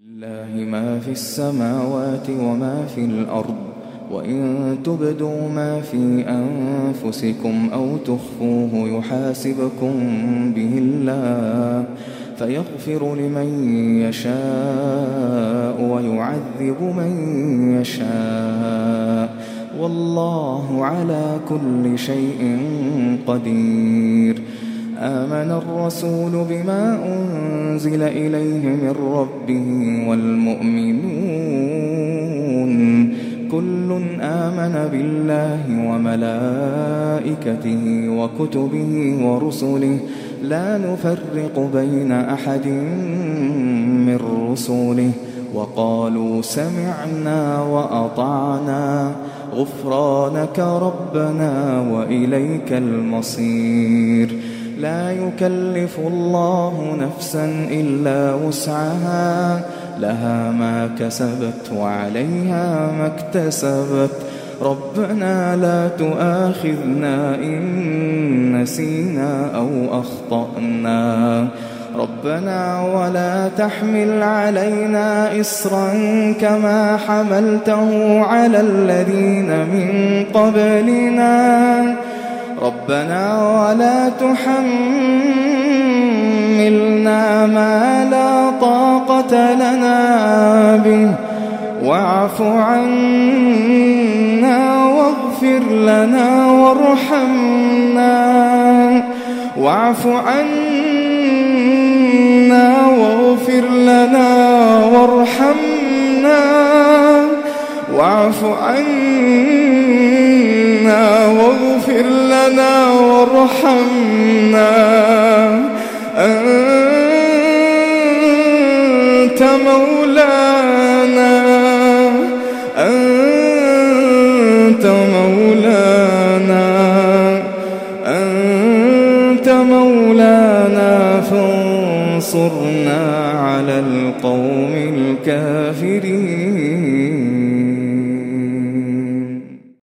لله ما في السماوات وما في الأرض وإن تبدوا ما في أنفسكم أو تخفوه يحاسبكم به الله فيغفر لمن يشاء ويعذب من يشاء والله على كل شيء قدير. آمن الرسول بما أنزل إليه من ربه والمؤمنون كل آمن بالله وملائكته وكتبه ورسله لا نفرق بين أحد من رسله وقالوا سمعنا وأطعنا غفرانك ربنا وإليك المصير. لا يكلف الله نفسا إلا وسعها لها ما كسبت وعليها ما اكتسبت ربنا لا تؤاخذنا إن نسينا أو أخطأنا ربنا ولا تحمل علينا إصرا كما حملته على الذين من قبلنا ربنا ولا تحملنا ما لا طاقة لنا به واعف عنا واغفر لنا وارحمنا واعف عنا واغفر لنا وارحمنا واعف عنا واغفر لنا وارحمنا أنت مولانا أنت مولانا أنت مولانا فانصرنا على القوم الكافرين.